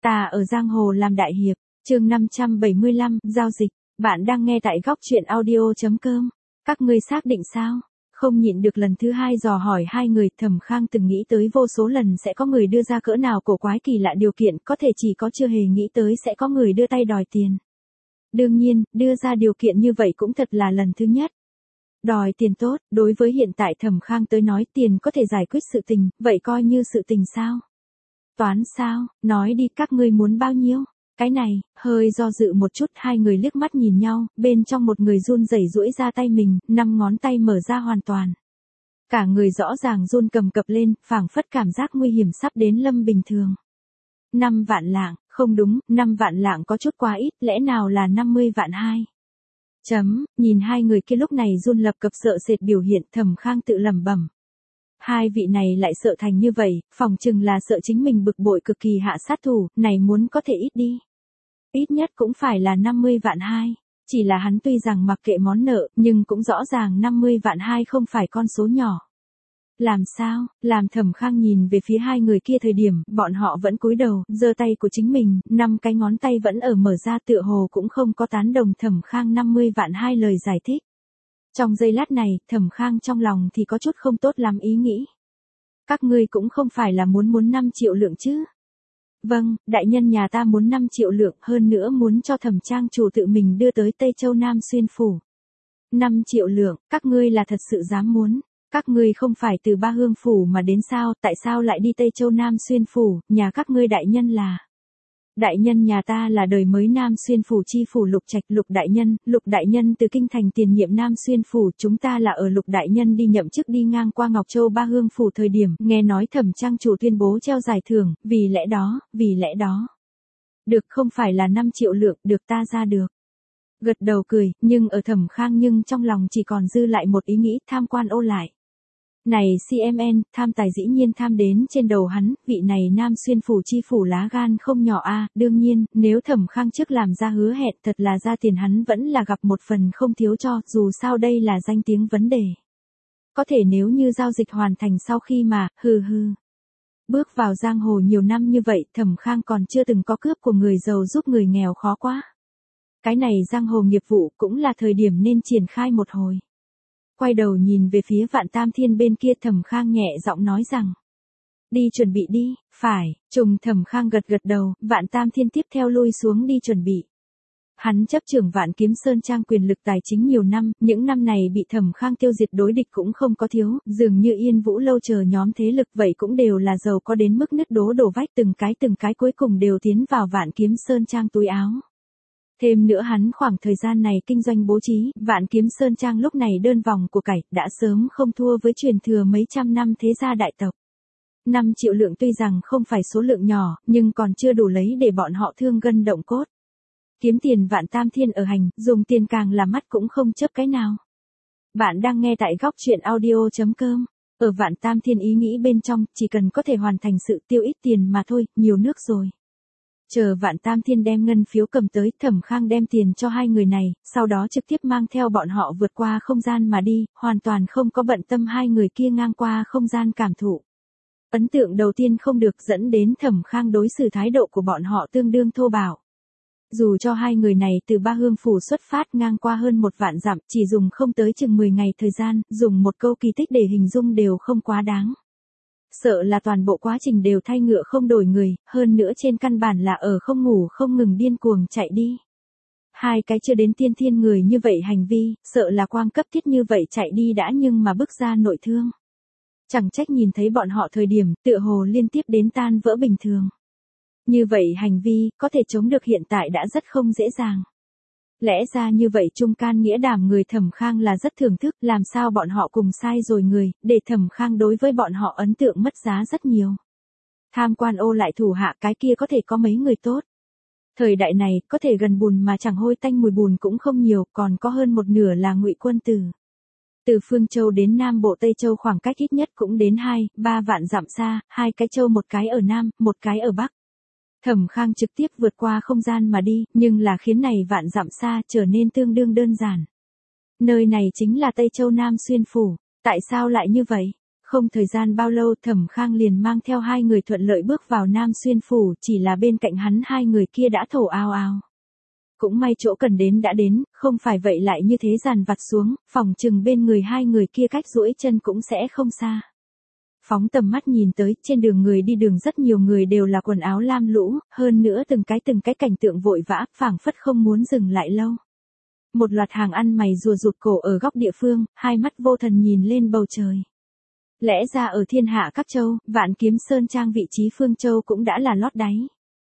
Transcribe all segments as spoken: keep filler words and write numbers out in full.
Ta ở giang hồ làm đại hiệp, chương năm trăm bảy mươi lăm, giao dịch. Bạn đang nghe tại góc truyện audio chấm com. Các ngươi xác định sao? Không nhịn được lần thứ hai dò hỏi hai người. Thẩm Khang từng nghĩ tới vô số lần sẽ có người đưa ra cỡ nào cổ quái kỳ lạ điều kiện, có thể chỉ có chưa hề nghĩ tới sẽ có người đưa tay đòi tiền. Đương nhiên, đưa ra điều kiện như vậy cũng thật là lần thứ nhất. Đòi tiền tốt, đối với hiện tại Thẩm Khang tới nói tiền có thể giải quyết sự tình, vậy coi như sự tình sao? Toán sao, nói đi các ngươi muốn bao nhiêu? Cái này, hơi do dự một chút, hai người liếc mắt nhìn nhau, bên trong một người run rẩy duỗi ra tay mình, năm ngón tay mở ra hoàn toàn. Cả người rõ ràng run cầm cập lên, phảng phất cảm giác nguy hiểm sắp đến lâm bình thường. Năm vạn lạng, không đúng, năm vạn lạng có chút quá ít, lẽ nào là năm mươi vạn hai? Chấm, nhìn hai người kia lúc này run lập cập sợ sệt biểu hiện, Thẩm Khang tự lẩm bẩm. Hai vị này lại sợ thành như vậy, phòng chừng là sợ chính mình bực bội cực kỳ hạ sát thủ, này muốn có thể ít đi. Ít nhất cũng phải là năm mươi vạn hai, chỉ là hắn tuy rằng mặc kệ món nợ, nhưng cũng rõ ràng năm mươi vạn hai không phải con số nhỏ. Làm sao, làm Thẩm Khang nhìn về phía hai người kia thời điểm, bọn họ vẫn cúi đầu, giơ tay của chính mình, năm cái ngón tay vẫn ở mở ra tựa hồ cũng không có tán đồng Thẩm Khang năm mươi vạn hai lời giải thích. Trong giây lát này, Thẩm Khang trong lòng thì có chút không tốt lắm ý nghĩ. Các ngươi cũng không phải là muốn muốn năm triệu lượng chứ? Vâng, đại nhân nhà ta muốn năm triệu lượng, hơn nữa muốn cho Thẩm trang chủ tự mình đưa tới Tây Châu Nam Xuyên phủ. năm triệu lượng, các ngươi là thật sự dám muốn? Các ngươi không phải từ Ba Hương phủ mà đến sao, tại sao lại đi Tây Châu Nam Xuyên phủ, nhà các ngươi đại nhân là? Đại nhân nhà ta là đời mới Nam Xuyên phủ chi phủ Lục Trạch, Lục đại nhân, Lục đại nhân từ kinh thành tiền nhiệm Nam Xuyên phủ, chúng ta là ở Lục đại nhân đi nhậm chức đi ngang qua Ngọc Châu Ba Hương phủ thời điểm, nghe nói Thẩm trang chủ tuyên bố treo giải thưởng, vì lẽ đó, vì lẽ đó. Được, không phải là năm triệu lượng, được ta ra được. Gật đầu cười, nhưng ở Thẩm Khang nhưng trong lòng chỉ còn dư lại một ý nghĩ, tham quan ô lại. Này xê em en, tham tài dĩ nhiên tham đến trên đầu hắn, vị này Nam Xuyên phủ chi phủ lá gan không nhỏ a, đương nhiên, nếu Thẩm Khang trước làm ra hứa hẹn thật là ra tiền hắn vẫn là gặp một phần không thiếu cho, dù sao đây là danh tiếng vấn đề. Có thể nếu như giao dịch hoàn thành sau khi mà, hừ hừ. Bước vào giang hồ nhiều năm như vậy, Thẩm Khang còn chưa từng có cướp của người giàu giúp người nghèo khó quá. Cái này giang hồ nghiệp vụ cũng là thời điểm nên triển khai một hồi. Quay đầu nhìn về phía Vạn Tam Thiên bên kia, Thẩm Khang nhẹ giọng nói rằng. Đi chuẩn bị đi, phải, trùng Thẩm Khang gật gật đầu, Vạn Tam Thiên tiếp theo lui xuống đi chuẩn bị. Hắn chấp trưởng Vạn Kiếm Sơn Trang quyền lực tài chính nhiều năm, những năm này bị Thẩm Khang tiêu diệt đối địch cũng không có thiếu, dường như Yên Vũ Lâu chờ nhóm thế lực vậy cũng đều là giàu có đến mức nứt đố đổ vách, từng cái từng cái cuối cùng đều tiến vào Vạn Kiếm Sơn Trang túi áo. Thêm nữa hắn khoảng thời gian này kinh doanh bố trí, Vạn Kiếm Sơn Trang lúc này đơn vòng của cải, đã sớm không thua với truyền thừa mấy trăm năm thế gia đại tộc. năm triệu lượng tuy rằng không phải số lượng nhỏ, nhưng còn chưa đủ lấy để bọn họ thương gân động cốt. Kiếm tiền Vạn Tam Thiên ở hành, dùng tiền càng là mắt cũng không chớp cái nào. Bạn đang nghe tại góc truyện audio chấm com. Ở Vạn Tam Thiên ý nghĩ bên trong, chỉ cần có thể hoàn thành sự tiêu ít tiền mà thôi, nhiều nước rồi. Chờ Vạn Tam Thiên đem ngân phiếu cầm tới, Thẩm Khang đem tiền cho hai người này, sau đó trực tiếp mang theo bọn họ vượt qua không gian mà đi, hoàn toàn không có bận tâm hai người kia ngang qua không gian cảm thụ. Ấn tượng đầu tiên không được dẫn đến Thẩm Khang đối xử thái độ của bọn họ tương đương thô bạo. Dù cho hai người này từ Ba Hương phủ xuất phát ngang qua hơn một vạn dặm, chỉ dùng không tới chừng mười ngày thời gian, dùng một câu kỳ tích để hình dung đều không quá đáng. Sợ là toàn bộ quá trình đều thay ngựa không đổi người, hơn nữa trên căn bản là ở không ngủ không ngừng điên cuồng chạy đi. Hai cái chưa đến tiên thiên người như vậy hành vi, sợ là quang cấp thiết như vậy chạy đi đã nhưng mà bức ra nội thương. Chẳng trách nhìn thấy bọn họ thời điểm, tựa hồ liên tiếp đến tan vỡ bình thường. Như vậy hành vi, có thể chống được hiện tại đã rất không dễ dàng. Lẽ ra như vậy Trung Can Nghĩa Đảm người Thẩm Khang là rất thưởng thức, làm sao bọn họ cùng sai rồi người, để Thẩm Khang đối với bọn họ ấn tượng mất giá rất nhiều. Tham quan ô lại thủ hạ cái kia có thể có mấy người tốt. Thời đại này, có thể gần bùn mà chẳng hôi tanh mùi bùn cũng không nhiều, còn có hơn một nửa là Ngụy Quân Tử. Từ Phương Châu đến Nam Bộ Tây Châu khoảng cách ít nhất cũng đến hai, ba vạn dặm xa, hai cái châu một cái ở Nam, một cái ở Bắc. Thẩm Khang trực tiếp vượt qua không gian mà đi, nhưng là khiến này vạn dặm xa trở nên tương đương đơn giản. Nơi này chính là Tây Châu Nam Xuyên phủ, tại sao lại như vậy? Không thời gian bao lâu Thẩm Khang liền mang theo hai người thuận lợi bước vào Nam Xuyên Phủ, chỉ là bên cạnh hắn hai người kia đã thổ ào ào. Cũng may chỗ cần đến đã đến, không phải vậy lại như thế dàn vặt xuống, phòng chừng bên người hai người kia cách duỗi chân cũng sẽ không xa. Phóng tầm mắt nhìn tới, trên đường người đi đường rất nhiều người đều là quần áo lam lũ, hơn nữa từng cái từng cái cảnh tượng vội vã, phảng phất không muốn dừng lại lâu. Một loạt hàng ăn mày rùa rụt cổ ở góc địa phương, hai mắt vô thần nhìn lên bầu trời. Lẽ ra ở thiên hạ các châu, Vạn Kiếm Sơn Trang vị trí Phương Châu cũng đã là lót đáy.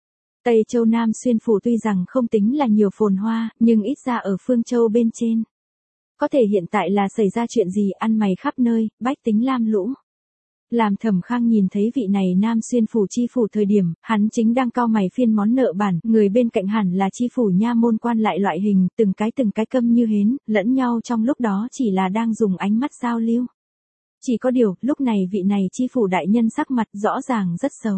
Tây Châu Nam Xuyên Phủ tuy rằng không tính là nhiều phồn hoa, nhưng ít ra ở Phương Châu bên trên. Có thể hiện tại là xảy ra chuyện gì, ăn mày khắp nơi, bách tính lam lũ. Làm Thẩm Khang nhìn thấy vị này Nam Xuyên Phủ chi phủ thời điểm, hắn chính đang cau mày phiên món nợ bản, người bên cạnh hẳn là chi phủ nha môn quan lại loại hình, từng cái từng cái câm như hến, lẫn nhau trong lúc đó chỉ là đang dùng ánh mắt giao lưu. Chỉ có điều, lúc này vị này chi phủ đại nhân sắc mặt rõ ràng rất xấu.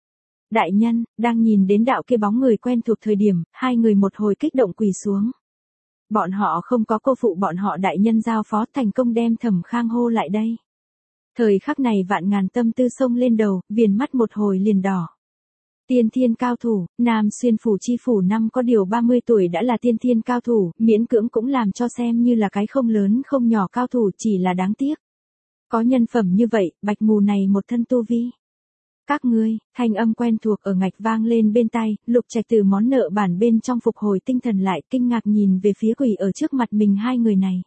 Đại nhân, đang nhìn đến đạo kia bóng người quen thuộc thời điểm, hai người một hồi kích động quỳ xuống. Bọn họ không có cô phụ bọn họ đại nhân giao phó, thành công đem Thẩm Khang hô lại đây. Thời khắc này vạn ngàn tâm tư xông lên đầu, viền mắt một hồi liền đỏ. Tiên thiên cao thủ, Nam Xuyên Phủ chi phủ năm có điều ba mươi tuổi đã là tiên thiên cao thủ, miễn cưỡng cũng làm cho xem như là cái không lớn không nhỏ cao thủ, chỉ là đáng tiếc. Có nhân phẩm như vậy, bạch mù này một thân tu vi. Các ngươi, thanh âm quen thuộc ở ngạch vang lên bên tai, Lục Trạch từ món nợ bản bên trong phục hồi tinh thần lại, kinh ngạc nhìn về phía quỷ ở trước mặt mình hai người này.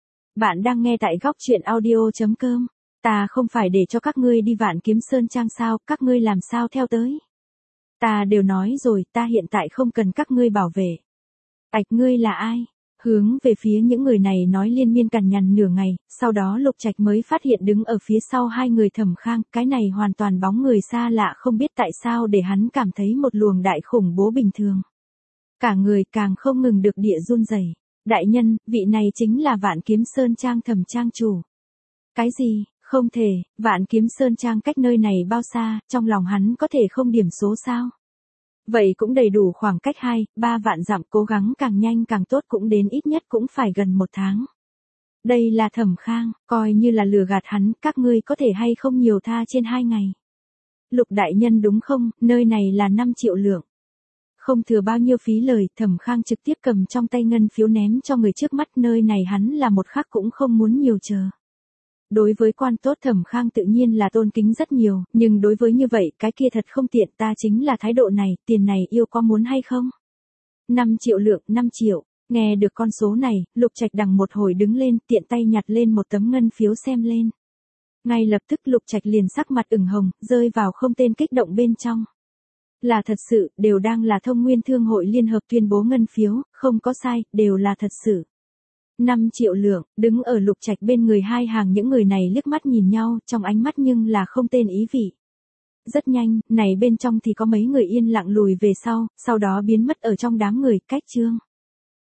Bạn đang nghe tại góc truyện audio chấm com. Ta không phải để cho các ngươi đi Vạn Kiếm Sơn Trang sao, các ngươi làm sao theo tới. Ta đều nói rồi, ta hiện tại không cần các ngươi bảo vệ. Ảch, ngươi là ai? Hướng về phía những người này nói liên miên cằn nhằn nửa ngày, sau đó Lục Trạch mới phát hiện đứng ở phía sau hai người Thẩm Khang, cái này hoàn toàn bóng người xa lạ, không biết tại sao để hắn cảm thấy một luồng đại khủng bố bình thường. Cả người càng không ngừng được địa run rẩy. Đại nhân, vị này chính là Vạn Kiếm Sơn Trang Thẩm Trang chủ. Cái gì? Không thể, Vạn Kiếm Sơn Trang cách nơi này bao xa, trong lòng hắn có thể không điểm số sao? Vậy cũng đầy đủ khoảng cách hai, ba vạn dặm, cố gắng càng nhanh càng tốt, cũng đến ít nhất cũng phải gần một tháng. Đây là Thẩm Khang, coi như là lừa gạt hắn, các ngươi có thể hay không nhiều tha trên hai ngày. Lục đại nhân đúng không, nơi này là năm triệu lượng. Không thừa bao nhiêu phí lời, Thẩm Khang trực tiếp cầm trong tay ngân phiếu ném cho người trước mắt, nơi này hắn là một khắc cũng không muốn nhiều chờ. Đối với quan tốt Thẩm Khang tự nhiên là tôn kính rất nhiều, nhưng đối với như vậy, cái kia thật không tiện, ta chính là thái độ này, tiền này yêu có muốn hay không? năm triệu lượng, năm triệu, nghe được con số này, Lục Trạch đằng một hồi đứng lên, tiện tay nhặt lên một tấm ngân phiếu xem lên. Ngay lập tức Lục Trạch liền sắc mặt ửng hồng, rơi vào không tên kích động bên trong. Là thật sự, đều đang là Thông Nguyên Thương hội liên hợp tuyên bố ngân phiếu, không có sai, đều là thật sự. năm triệu lượng, đứng ở Lục Trạch bên người hai hàng những người này liếc mắt nhìn nhau, trong ánh mắt nhưng là không tên ý vị. Rất nhanh, này bên trong thì có mấy người yên lặng lùi về sau, sau đó biến mất ở trong đám người, cách chương.